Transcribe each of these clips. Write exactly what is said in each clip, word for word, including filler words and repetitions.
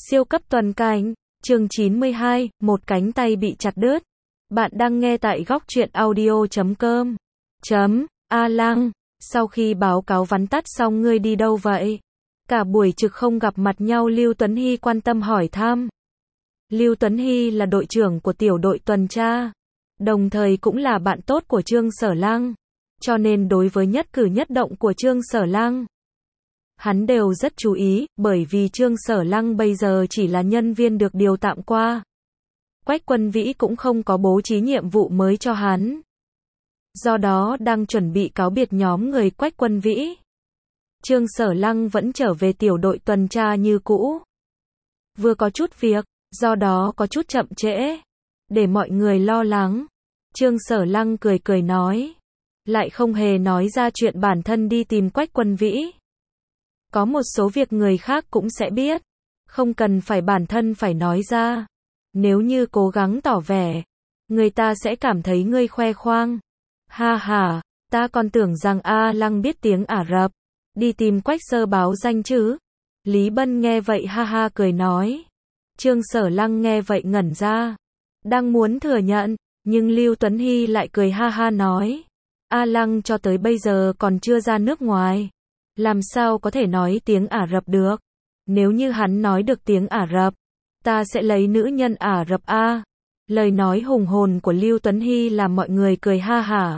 Siêu cấp toàn cảnh, chương chín mươi hai, một cánh tay bị chặt đứt. Bạn đang nghe tại góc truyện audio chấm com. Chấm, A Lăng, sau khi báo cáo vắn tắt xong ngươi đi đâu vậy? Cả buổi trực không gặp mặt nhau, Lưu Tuấn Hy quan tâm hỏi thăm. Lưu Tuấn Hy là đội trưởng của tiểu đội tuần tra, đồng thời cũng là bạn tốt của Trương Sở Lăng, cho nên đối với nhất cử nhất động của Trương Sở Lăng, hắn đều rất chú ý, bởi vì Trương Sở Lăng bây giờ chỉ là nhân viên được điều tạm qua. Quách Quân Vĩ cũng không có bố trí nhiệm vụ mới cho hắn. Do đó đang chuẩn bị cáo biệt nhóm người Quách Quân Vĩ. Trương Sở Lăng vẫn trở về tiểu đội tuần tra như cũ. Vừa có chút việc, do đó có chút chậm trễ. Để mọi người lo lắng, Trương Sở Lăng cười cười nói. Lại không hề nói ra chuyện bản thân đi tìm Quách Quân Vĩ. Có một số việc người khác cũng sẽ biết, không cần phải bản thân phải nói ra. Nếu như cố gắng tỏ vẻ, người ta sẽ cảm thấy ngươi khoe khoang. Ha ha, ta còn tưởng rằng A Lăng biết tiếng Ả Rập, đi tìm Quách Sơ báo danh chứ. Lý Bân nghe vậy ha ha cười nói. Trương Sở Lăng nghe vậy ngẩn ra, đang muốn thừa nhận, nhưng Lưu Tuấn Hy lại cười ha ha nói. A Lăng cho tới bây giờ còn chưa ra nước ngoài, làm sao có thể nói tiếng Ả Rập được? Nếu như hắn nói được tiếng Ả Rập, ta sẽ lấy nữ nhân Ả Rập a. Lời nói hùng hồn của Lưu Tuấn Hy làm mọi người cười ha hả.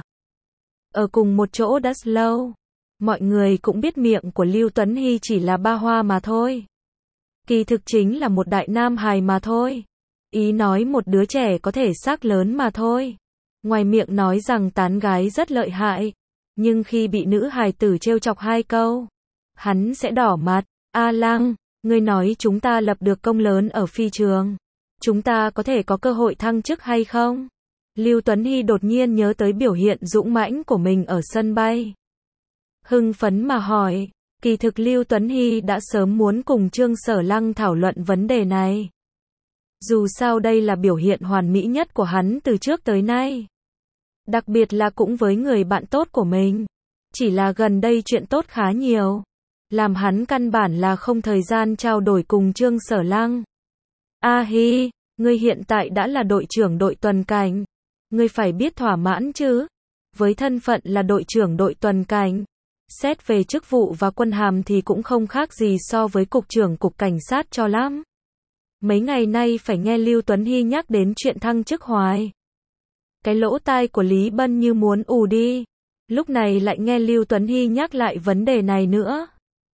Ở cùng một chỗ đã lâu, mọi người cũng biết miệng của Lưu Tuấn Hy chỉ là ba hoa mà thôi. Kỳ thực chính là một đại nam hài mà thôi. Ý nói một đứa trẻ có thể xác lớn mà thôi. Ngoài miệng nói rằng tán gái rất lợi hại, nhưng khi bị nữ hài tử trêu chọc hai câu, hắn sẽ đỏ mặt. A Lăng, ngươi nói chúng ta lập được công lớn ở phi trường, chúng ta có thể có cơ hội thăng chức hay không? Lưu Tuấn Hy đột nhiên nhớ tới biểu hiện dũng mãnh của mình ở sân bay. Hưng phấn mà hỏi, kỳ thực Lưu Tuấn Hy đã sớm muốn cùng Trương Sở Lăng thảo luận vấn đề này. Dù sao đây là biểu hiện hoàn mỹ nhất của hắn từ trước tới nay. Đặc biệt là cũng với người bạn tốt của mình. Chỉ là gần đây chuyện tốt khá nhiều, làm hắn căn bản là không thời gian trao đổi cùng Trương Sở Lăng. A Hi, ngươi hiện tại đã là đội trưởng đội tuần cảnh. Ngươi phải biết thỏa mãn chứ. Với thân phận là đội trưởng đội tuần cảnh, xét về chức vụ và quân hàm thì cũng không khác gì so với cục trưởng cục cảnh sát cho lắm. Mấy ngày nay phải nghe Lưu Tuấn Hy nhắc đến chuyện thăng chức hoài. Cái lỗ tai của Lý Bân như muốn ù đi. Lúc này lại nghe Lưu Tuấn Hy nhắc lại vấn đề này nữa.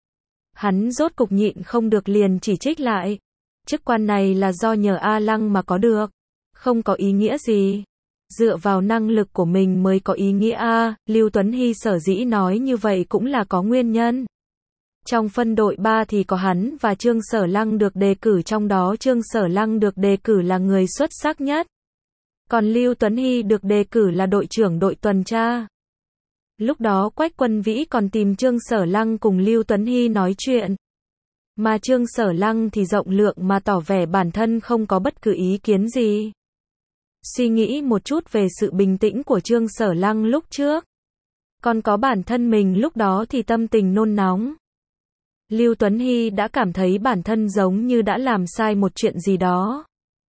Hắn rốt cục nhịn không được liền chỉ trích lại. Chức quan này là do nhờ A Lăng mà có được, không có ý nghĩa gì. Dựa vào năng lực của mình mới có ý nghĩa a. Lưu Tuấn Hy sở dĩ nói như vậy cũng là có nguyên nhân. Trong phân đội ba thì có hắn và Trương Sở Lăng được đề cử, trong đó Trương Sở Lăng được đề cử là người xuất sắc nhất. Còn Lưu Tuấn Hy được đề cử là đội trưởng đội tuần tra. Lúc đó Quách Quân Vĩ còn tìm Trương Sở Lăng cùng Lưu Tuấn Hy nói chuyện. Mà Trương Sở Lăng thì rộng lượng mà tỏ vẻ bản thân không có bất cứ ý kiến gì. Suy nghĩ một chút về sự bình tĩnh của Trương Sở Lăng lúc trước, còn có bản thân mình lúc đó thì tâm tình nôn nóng. Lưu Tuấn Hy đã cảm thấy bản thân giống như đã làm sai một chuyện gì đó.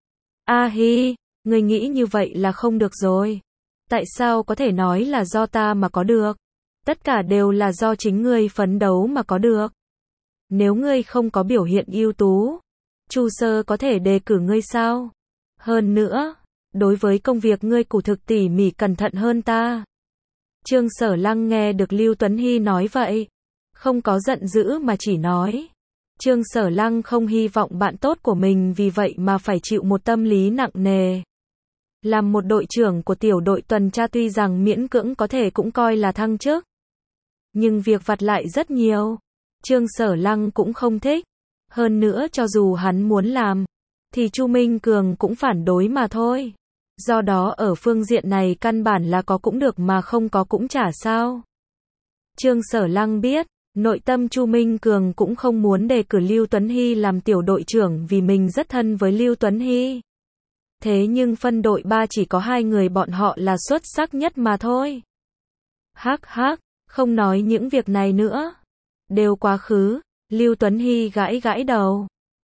A Hi, ngươi nghĩ như vậy là không được rồi. Tại sao có thể nói là do ta mà có được? Tất cả đều là do chính ngươi phấn đấu mà có được. Nếu ngươi không có biểu hiện ưu tú, Chu Sơ có thể đề cử ngươi sao? Hơn nữa, đối với công việc ngươi cụ thực tỉ mỉ cẩn thận hơn ta. Trương Sở Lăng nghe được Lưu Tuấn Hy nói vậy, không có giận dữ mà chỉ nói. Trương Sở Lăng không hy vọng bạn tốt của mình vì vậy mà phải chịu một tâm lý nặng nề. Làm một đội trưởng của tiểu đội tuần tra tuy rằng miễn cưỡng có thể cũng coi là thăng chức, nhưng việc vặt lại rất nhiều. Trương Sở Lăng cũng không thích. Hơn nữa cho dù hắn muốn làm, thì Chu Minh Cường cũng phản đối mà thôi. Do đó ở phương diện này căn bản là có cũng được mà không có cũng chả sao. Trương Sở Lăng biết, nội tâm Chu Minh Cường cũng không muốn đề cử Lưu Tuấn Hy làm tiểu đội trưởng vì mình rất thân với Lưu Tuấn Hy. Thế nhưng phân đội ba chỉ có hai người bọn họ là xuất sắc nhất mà thôi. Hắc hắc, không nói những việc này nữa. Đều quá khứ, Lưu Tuấn Hy gãi gãi đầu.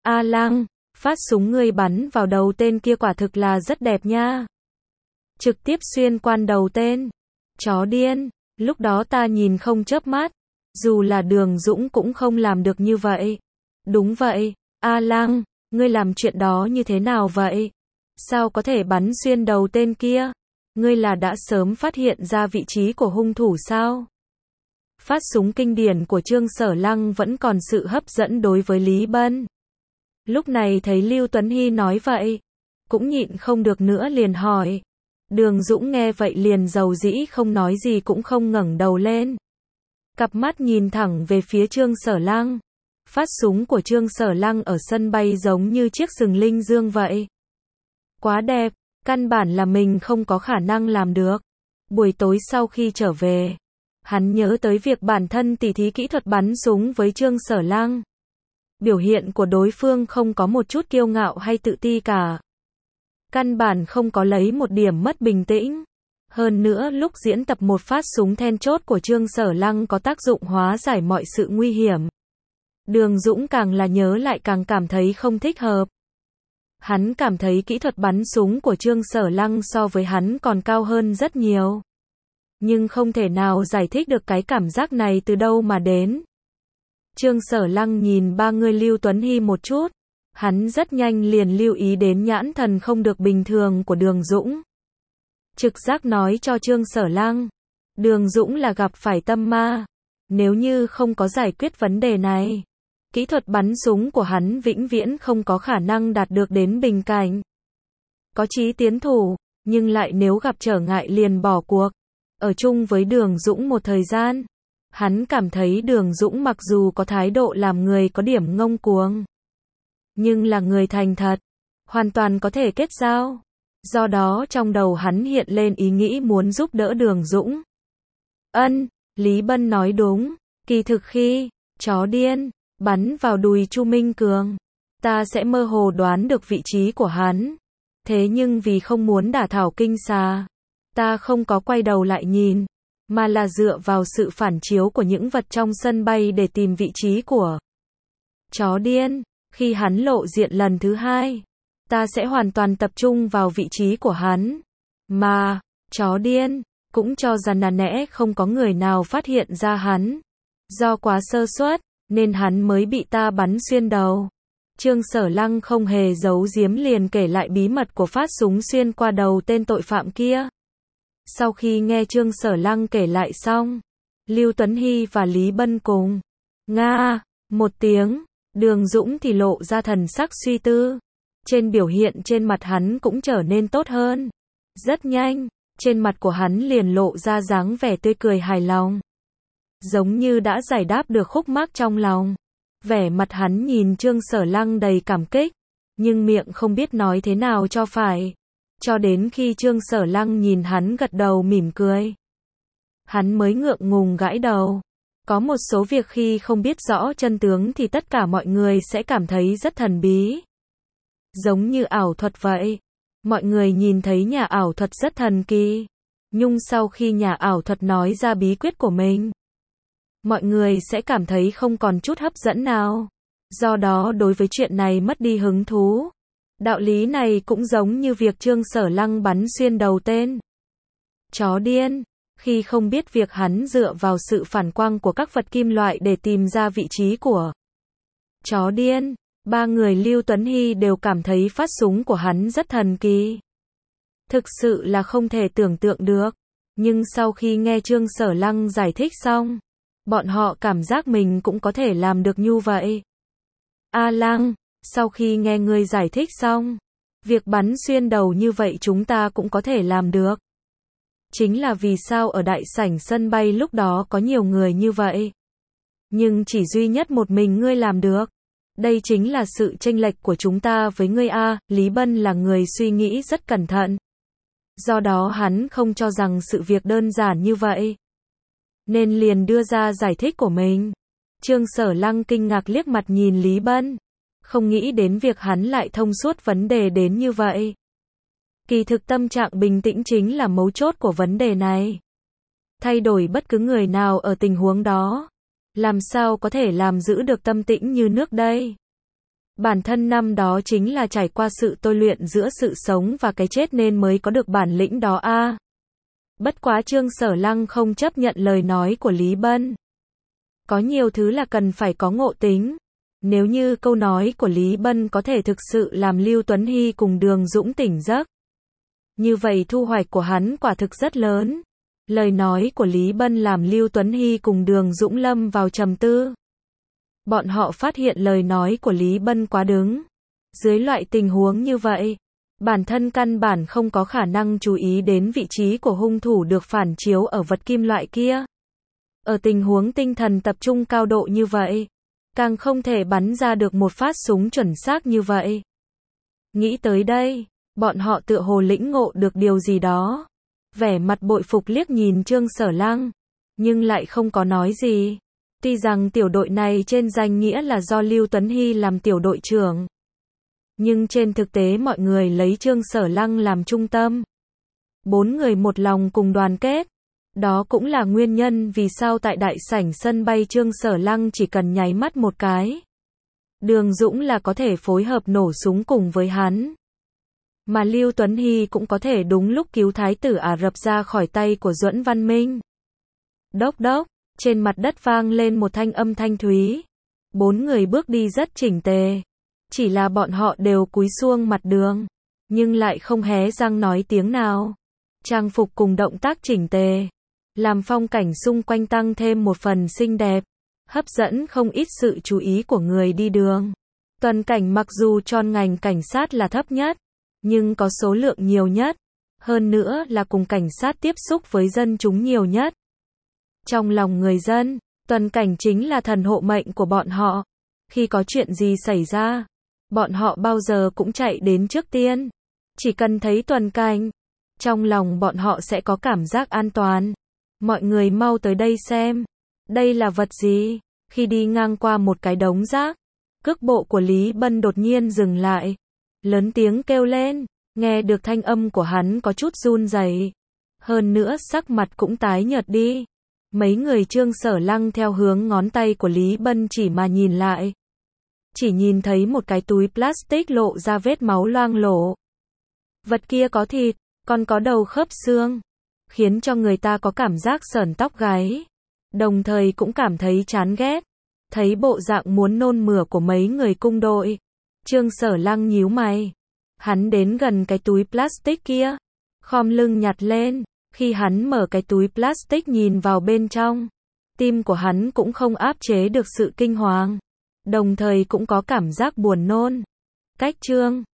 A Lăng, phát súng ngươi bắn vào đầu tên kia quả thực là rất đẹp nha. Trực tiếp xuyên quan đầu tên. Chó điên, lúc đó ta nhìn không chớp mắt. Dù là Đường Dũng cũng không làm được như vậy. Đúng vậy, A Lăng, ngươi làm chuyện đó như thế nào vậy? Sao có thể bắn xuyên đầu tên kia? Ngươi là đã sớm phát hiện ra vị trí của hung thủ sao? Phát súng kinh điển của Trương Sở Lăng vẫn còn sự hấp dẫn đối với Lý Bân. Lúc này thấy Lưu Tuấn Hy nói vậy, cũng nhịn không được nữa liền hỏi. Đường Dũng nghe vậy liền dầu dĩ không nói gì cũng không ngẩng đầu lên. Cặp mắt nhìn thẳng về phía Trương Sở Lăng. Phát súng của Trương Sở Lăng ở sân bay giống như chiếc sừng linh dương vậy. Quá đẹp, căn bản là mình không có khả năng làm được. Buổi tối sau khi trở về, hắn nhớ tới việc bản thân tỉ thí kỹ thuật bắn súng với Trương Sở Lăng. Biểu hiện của đối phương không có một chút kiêu ngạo hay tự ti cả. Căn bản không có lấy một điểm mất bình tĩnh. Hơn nữa lúc diễn tập một phát súng then chốt của Trương Sở Lăng có tác dụng hóa giải mọi sự nguy hiểm. Đường Dũng càng là nhớ lại càng cảm thấy không thích hợp. Hắn cảm thấy kỹ thuật bắn súng của Trương Sở Lăng so với hắn còn cao hơn rất nhiều. Nhưng không thể nào giải thích được cái cảm giác này từ đâu mà đến. Trương Sở Lăng nhìn ba người Lưu Tuấn Hy một chút. Hắn rất nhanh liền lưu ý đến nhãn thần không được bình thường của Đường Dũng. Trực giác nói cho Trương Sở Lăng, Đường Dũng là gặp phải tâm ma. Nếu như không có giải quyết vấn đề này, kỹ thuật bắn súng của hắn vĩnh viễn không có khả năng đạt được đến bình cảnh. Có chí tiến thủ, nhưng lại nếu gặp trở ngại liền bỏ cuộc. Ở chung với Đường Dũng một thời gian, hắn cảm thấy Đường Dũng mặc dù có thái độ làm người có điểm ngông cuồng, nhưng là người thành thật, hoàn toàn có thể kết giao. Do đó trong đầu hắn hiện lên ý nghĩ muốn giúp đỡ Đường Dũng. Ân, Lý Bân nói đúng, kỳ thực khi chó điên bắn vào đùi Chu Minh Cường, ta sẽ mơ hồ đoán được vị trí của hắn. Thế nhưng vì không muốn đả thảo kinh xà, ta không có quay đầu lại nhìn, mà là dựa vào sự phản chiếu của những vật trong sân bay để tìm vị trí của chó điên. Khi hắn lộ diện lần thứ hai, ta sẽ hoàn toàn tập trung vào vị trí của hắn. Mà, chó điên, cũng cho rằng là nẽ không có người nào phát hiện ra hắn. Do quá sơ suất, nên hắn mới bị ta bắn xuyên đầu. Trương Sở Lăng không hề giấu giếm liền kể lại bí mật của phát súng xuyên qua đầu tên tội phạm kia. Sau khi nghe Trương Sở Lăng kể lại xong, Lưu Tuấn Hy và Lý Bân cùng Nga một tiếng. Đường Dũng thì lộ ra thần sắc suy tư. Trên biểu hiện trên mặt hắn cũng trở nên tốt hơn. Rất nhanh, trên mặt của hắn liền lộ ra dáng vẻ tươi cười hài lòng. Giống như đã giải đáp được khúc mắc trong lòng. Vẻ mặt hắn nhìn Trương Sở Lăng đầy cảm kích, nhưng miệng không biết nói thế nào cho phải. Cho đến khi Trương Sở Lăng nhìn hắn gật đầu mỉm cười, hắn mới ngượng ngùng gãi đầu. Có một số việc khi không biết rõ chân tướng thì tất cả mọi người sẽ cảm thấy rất thần bí. Giống như ảo thuật vậy. Mọi người nhìn thấy nhà ảo thuật rất thần kỳ. Nhưng sau khi nhà ảo thuật nói ra bí quyết của mình, mọi người sẽ cảm thấy không còn chút hấp dẫn nào. Do đó đối với chuyện này mất đi hứng thú. Đạo lý này cũng giống như việc Trương Sở Lăng bắn xuyên đầu tên chó điên. Khi không biết việc hắn dựa vào sự phản quang của các vật kim loại để tìm ra vị trí của chó điên, ba người Lưu Tuấn Hy đều cảm thấy phát súng của hắn rất thần kỳ. Thực sự là không thể tưởng tượng được. Nhưng sau khi nghe Trương Sở Lăng giải thích xong, bọn họ cảm giác mình cũng có thể làm được như vậy. A Lăng, sau khi nghe ngươi giải thích xong, việc bắn xuyên đầu như vậy chúng ta cũng có thể làm được. Chính là vì sao ở đại sảnh sân bay lúc đó có nhiều người như vậy. Nhưng chỉ duy nhất một mình ngươi làm được. Đây chính là sự chênh lệch của chúng ta với ngươi a. Lý Bân là người suy nghĩ rất cẩn thận. Do đó hắn không cho rằng sự việc đơn giản như vậy. Nên liền đưa ra giải thích của mình. Trương Sở Lăng kinh ngạc liếc mặt nhìn Lý Bân. Không nghĩ đến việc hắn lại thông suốt vấn đề đến như vậy. Kỳ thực tâm trạng bình tĩnh chính là mấu chốt của vấn đề này. Thay đổi bất cứ người nào ở tình huống đó, làm sao có thể làm giữ được tâm tĩnh như nước đây? Bản thân năm đó chính là trải qua sự tôi luyện giữa sự sống và cái chết nên mới có được bản lĩnh đó a. Bất quá Trương Sở Lăng không chấp nhận lời nói của Lý Bân. Có nhiều thứ là cần phải có ngộ tính. Nếu như câu nói của Lý Bân có thể thực sự làm Lưu Tuấn Hy cùng Đường Dũng tỉnh giấc, như vậy thu hoạch của hắn quả thực rất lớn. Lời nói của Lý Bân làm Lưu Tuấn Hy cùng Đường Dũng lâm vào trầm tư. Bọn họ phát hiện lời nói của Lý Bân quá đứng. Dưới loại tình huống như vậy, bản thân căn bản không có khả năng chú ý đến vị trí của hung thủ được phản chiếu ở vật kim loại kia. Ở tình huống tinh thần tập trung cao độ như vậy, càng không thể bắn ra được một phát súng chuẩn xác như vậy. Nghĩ tới đây, bọn họ tựa hồ lĩnh ngộ được điều gì đó. Vẻ mặt bội phục liếc nhìn Trương Sở Lăng, nhưng lại không có nói gì. Tuy rằng tiểu đội này trên danh nghĩa là do Lưu Tuấn Hy làm tiểu đội trưởng, nhưng trên thực tế mọi người lấy Trương Sở Lăng làm trung tâm. Bốn người một lòng cùng đoàn kết. Đó cũng là nguyên nhân vì sao tại đại sảnh sân bay Trương Sở Lăng chỉ cần nháy mắt một cái, Đường Dũng là có thể phối hợp nổ súng cùng với hắn. Mà Lưu Tuấn Hy cũng có thể đúng lúc cứu thái tử Ả Rập ra khỏi tay của Duẫn Văn Minh. Đốc đốc, trên mặt đất vang lên một thanh âm thanh thúy. Bốn người bước đi rất chỉnh tề. Chỉ là bọn họ đều cúi xuống mặt đường, nhưng lại không hé răng nói tiếng nào. Trang phục cùng động tác chỉnh tề, làm phong cảnh xung quanh tăng thêm một phần xinh đẹp, hấp dẫn không ít sự chú ý của người đi đường. Tuần cảnh mặc dù tròn ngành cảnh sát là thấp nhất, nhưng có số lượng nhiều nhất, hơn nữa là cùng cảnh sát tiếp xúc với dân chúng nhiều nhất. Trong lòng người dân, tuần cảnh chính là thần hộ mệnh của bọn họ. Khi có chuyện gì xảy ra, bọn họ bao giờ cũng chạy đến trước tiên. Chỉ cần thấy tuần cảnh, trong lòng bọn họ sẽ có cảm giác an toàn. Mọi người mau tới đây xem. Đây là vật gì? Khi đi ngang qua một cái đống rác, cước bộ của Lý Bân đột nhiên dừng lại. Lớn tiếng kêu lên, nghe được thanh âm của hắn có chút run rẩy. Hơn nữa sắc mặt cũng tái nhợt đi. Mấy người Trương Sở Lăng theo hướng ngón tay của Lý Bân chỉ mà nhìn lại. Chỉ nhìn thấy một cái túi plastic lộ ra vết máu loang lổ. Vật kia có thịt, còn có đầu khớp xương, khiến cho người ta có cảm giác sởn tóc gáy. Đồng thời cũng cảm thấy chán ghét. Thấy bộ dạng muốn nôn mửa của mấy người cung đội, Trương Sở Lăng nhíu mày. Hắn đến gần cái túi plastic kia, khom lưng nhặt lên. Khi hắn mở cái túi plastic nhìn vào bên trong, tim của hắn cũng không áp chế được sự kinh hoàng, đồng thời cũng có cảm giác buồn nôn. Cách Trương